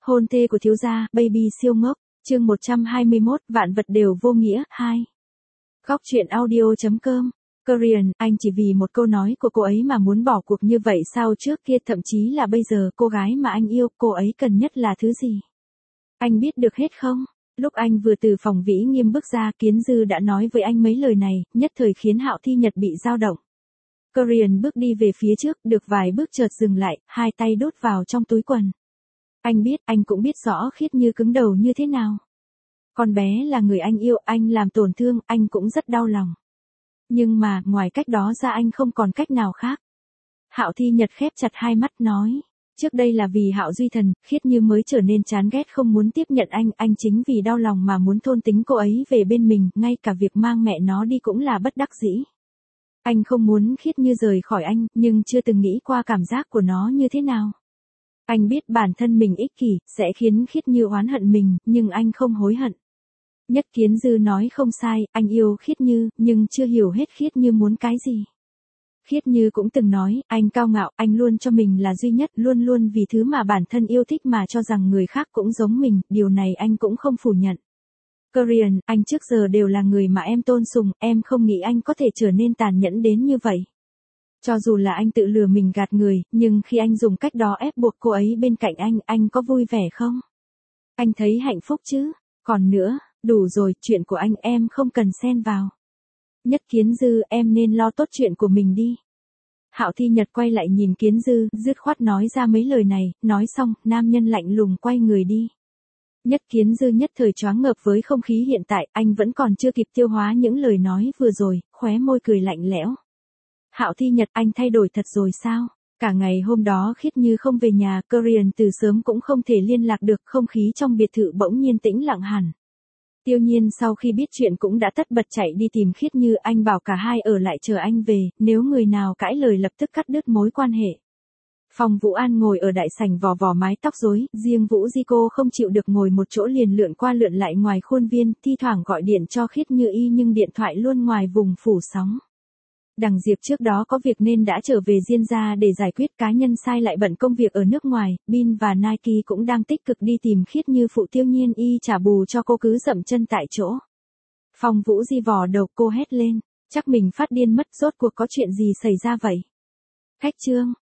Hôn thê của thiếu gia, baby siêu ngốc, chương 121, vạn vật đều vô nghĩa, 2. Góc truyện audio.com. Korean, anh chỉ vì một câu nói của cô ấy mà muốn bỏ cuộc như vậy sao? Trước kia thậm chí là bây giờ, cô gái mà anh yêu, cô ấy cần nhất là thứ gì? Anh biết được hết không? Lúc anh vừa từ phòng Vĩ Nghiêm bước ra, Kiến Dư đã nói với anh mấy lời này, nhất thời khiến Hạo Thi Nhật bị dao động. Korean bước đi về phía trước, được vài bước chợt dừng lại, hai tay đút vào trong túi quần. Anh biết, anh cũng biết rõ Khiết Như cứng đầu như thế nào. Con bé là người anh yêu, anh làm tổn thương, anh cũng rất đau lòng. Nhưng mà, ngoài cách đó ra anh không còn cách nào khác. Hạo Thi Nhật khép chặt hai mắt nói. Trước đây là vì Hạo Duy Thần, Khiết Như mới trở nên chán ghét không muốn tiếp nhận anh chính vì đau lòng mà muốn thôn tính cô ấy về bên mình, ngay cả việc mang mẹ nó đi cũng là bất đắc dĩ. Anh không muốn Khiết Như rời khỏi anh, nhưng chưa từng nghĩ qua cảm giác của nó như thế nào. Anh biết bản thân mình ích kỷ, sẽ khiến Khiết Như oán hận mình, nhưng anh không hối hận. Nhất Kiến Dư nói không sai, anh yêu Khiết Như, nhưng chưa hiểu hết Khiết Như muốn cái gì. Khiết Như cũng từng nói, anh cao ngạo, anh luôn cho mình là duy nhất, luôn luôn vì thứ mà bản thân yêu thích mà cho rằng người khác cũng giống mình, điều này anh cũng không phủ nhận. Korean, anh trước giờ đều là người mà em tôn sùng, em không nghĩ anh có thể trở nên tàn nhẫn đến như vậy. Cho dù là anh tự lừa mình gạt người, nhưng khi anh dùng cách đó ép buộc cô ấy bên cạnh anh có vui vẻ không? Anh thấy hạnh phúc chứ? Còn nữa, đủ rồi, chuyện của anh em không cần xen vào. Nhất Kiến Dư, em nên lo tốt chuyện của mình đi. Hạo Thi Nhật quay lại nhìn Kiến Dư, dứt khoát nói ra mấy lời này, nói xong, nam nhân lạnh lùng quay người đi. Nhất Kiến Dư nhất thời choáng ngợp với không khí hiện tại, anh vẫn còn chưa kịp tiêu hóa những lời nói vừa rồi, khóe môi cười lạnh lẽo. Hạo Thi Nhật, anh thay đổi thật rồi sao? Cả ngày hôm đó Khiết Như không về nhà, Korean từ sớm cũng không thể liên lạc được, không khí trong biệt thự bỗng nhiên tĩnh lặng hẳn. Tiêu Nhiên sau khi biết chuyện cũng đã tất bật chạy đi tìm Khiết Như, anh bảo cả hai ở lại chờ anh về, nếu người nào cãi lời lập tức cắt đứt mối quan hệ. Phong Vũ An ngồi ở đại sảnh vò vò mái tóc rối, riêng Vũ Di cô không chịu được ngồi một chỗ liền lượn qua lượn lại ngoài khuôn viên, thi thoảng gọi điện cho Khiết Như nhưng điện thoại luôn ngoài vùng phủ sóng. Đằng Diệp trước đó có việc nên đã trở về Diên gia để giải quyết cá nhân sai lại bận công việc ở nước ngoài, Bin và Nike cũng đang tích cực đi tìm Khiết Như phụ Tiêu Nhiên trả bù cho cô cứ dậm chân tại chỗ. Phong Vũ Di vò đầu, cô hét lên, chắc mình phát điên mất, rốt cuộc có chuyện gì xảy ra vậy? Khách Trương,